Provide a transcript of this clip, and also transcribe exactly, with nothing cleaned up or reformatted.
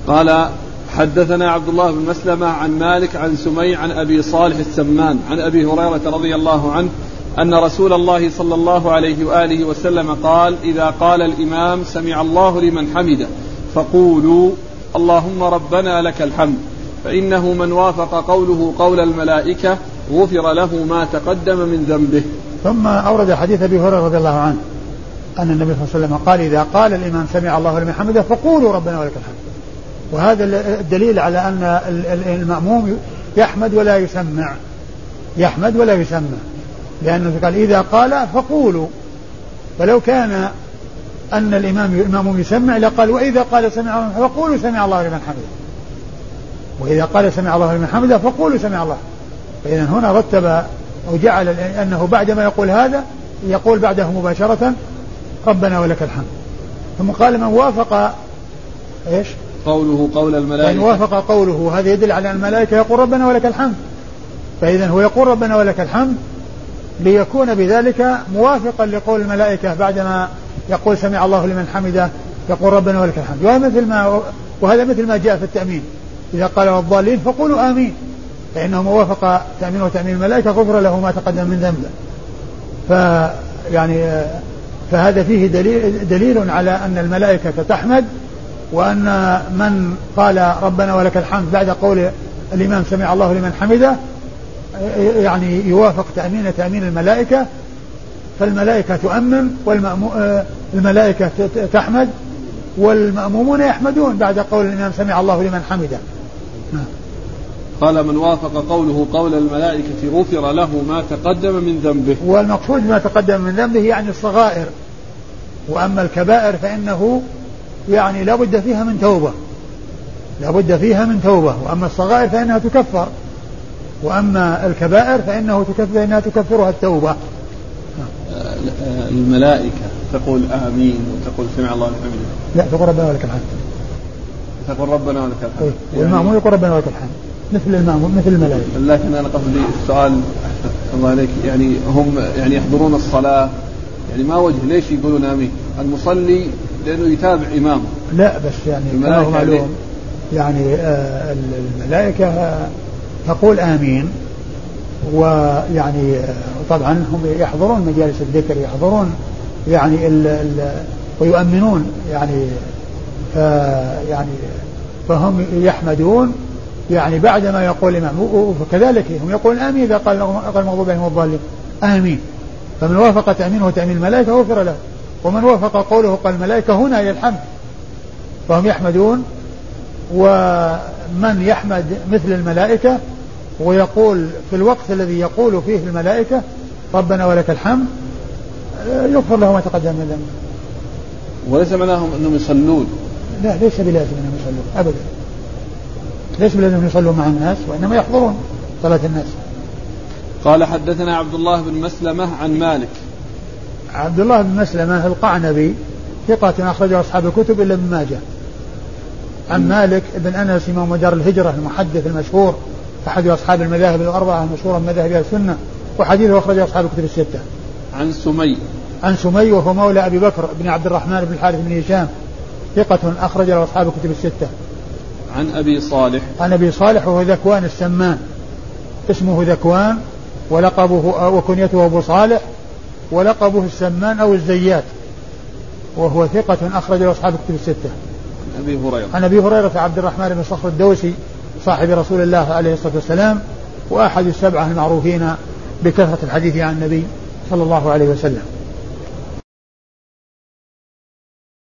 قال حدثنا عبد الله بن مسلمة عن مالك عن سمي عن أبي صالح السمان عن أبي هريرة رضي الله عنه أن رسول الله صلى الله عليه وآله وسلم قال إذا قال الإمام سمع الله لمن حمده فقولوا اللهم ربنا لك الحمد فإنه من وافق قوله قول الملائكة غفر له ما تقدم من ذنبه. ثم أورد حديث أبي هريرة رضي الله عنه أن النبي صلى الله عليه وسلم قال إذا قال الإمام سمع الله لمن حمده فقولوا ربنا ولك الحمد. وهذا الدليل على أن المأموم يحمد ولا يسمع يحمد ولا يسمع لأنه قال إذا قال فقولوا. فلو كان أن الإمام المأموم يسمع لقال وإذا قال سمع الله فقولوا سمع الله لمن حمده وإذا قال سمع الله لمن حمده فقولوا سمع الله. فإذا هنا رتب أو جعل أنه بعدما يقول هذا يقول بعده مباشرة ربنا ولك الحمد. ثم قال من وافق إيش قوله قول الملائكة من وافق قوله هذا يدل على أن الملائكة يقول ربنا ولك الحمد. فإذا هو يقول ربنا ولك الحمد ليكون بذلك موافقا لقول الملائكة بعدما يقول سمع الله لمن حمده يقول ربنا ولك الحمد. وهذا مثل ما وهذا مثل ما جاء في التأمين إذا قال والضالين فقولوا آمين فإنه موافق تأمين وتأمين الملائكة غفر له ما تقدم من ذنبه. فيعني فهذا فيه دليل, دليل على أن الملائكة تحمد وأن من قال ربنا ولك الحمد بعد قول الإمام سمع الله لمن حمده يعني يوافق تأمين تأمين الملائكة. فالملائكة تؤمن والملائكة تحمد والمأمومون يحمدون بعد قول الإمام سمع الله لمن حمده. قال من وافق قوله قول الملائكة غفر له ما تقدم من ذنبه. والمقصود ما تقدم من ذنبه يعني الصغائر. وأما الكبائر فإنه يعني لا بد فيها من توبة لا بد فيها من توبة. وأما الصغائر فإنها تكفر وأما الكبائر فإنه تكفر إنها تكفرها التوبة. الملائكة تقول آمين وتقول سمع الله لمن حمده لا تقول ربنا ولك الحمد تقول ربنا ولك الحمد والمأمون يقول ربنا ولك الحمد مثل المأمون مثل الملائكة. لكن أنا قصدي السؤال الله عليك يعني هم يعني يحضرون الصلاة يعني ما وجه ليش يقولون آمين المصلي لأنه يتابع إمامه. لا بس يعني كما معلوم يعني آه الملائكة تقول آمين ويعني طبعا هم يحضرون مجالس الذكر يحضرون يعني ال ال ويؤمنون يعني يعني فهم يحمدون يعني بعدما يقول الإمام وكذلك هم يقولون آمين إذا قال المغضوب عليهم والضالين آمين. فمن وافق تأمينه تأمين الملائكة غفر له ومن وافق قوله قال الملائكة هنا هي الحمد. فهم يحمدون ومن يحمد مثل الملائكة ويقول في الوقت الذي يقول فيه الملائكة ربنا ولك الحمد يغفر له ما تقدم من ذنبه. وليس معناهم أنهم يصلون لا ليس بلازم أنهم يصلون أبدا ليس بلازم أنهم يصلون مع الناس وإنما يحضرون صلاة الناس. قال حدثنا عبد الله بن مسلمة عن مالك. عبد الله بن مسلمة القعنبي ثقة أخرجه أصحاب الكتب إلا ابن ماجه. عن مالك بن أنس إمام دار الهجرة المحدث المشهور أحد أصحاب المذاهب الأربعة المشهورة من مذاهب السنة وحديثه أخرجه أصحاب الكتب الستة. عن سمي عن سمي وهو مولى أبي بكر بن عبد الرحمن بن الحارث بن هشام ثقة أخرج له أصحاب الكتب الستة. عن أبي صالح عن أبي صالح وهو ذكوان السمان اسمه ذكوان ولقبه وكنيته أبو صالح ولقبه السمان أو الزيات وهو ثقة أخرج له أصحاب الكتب الستة. عن أبي هريرة عن أبي هريرة عبد الرحمن بن صخر الدوسي صاحب رسول الله عليه الصلاة والسلام وأحد السبعة المعروفين بكثرة الحديث عن النبي صلى الله عليه وسلم.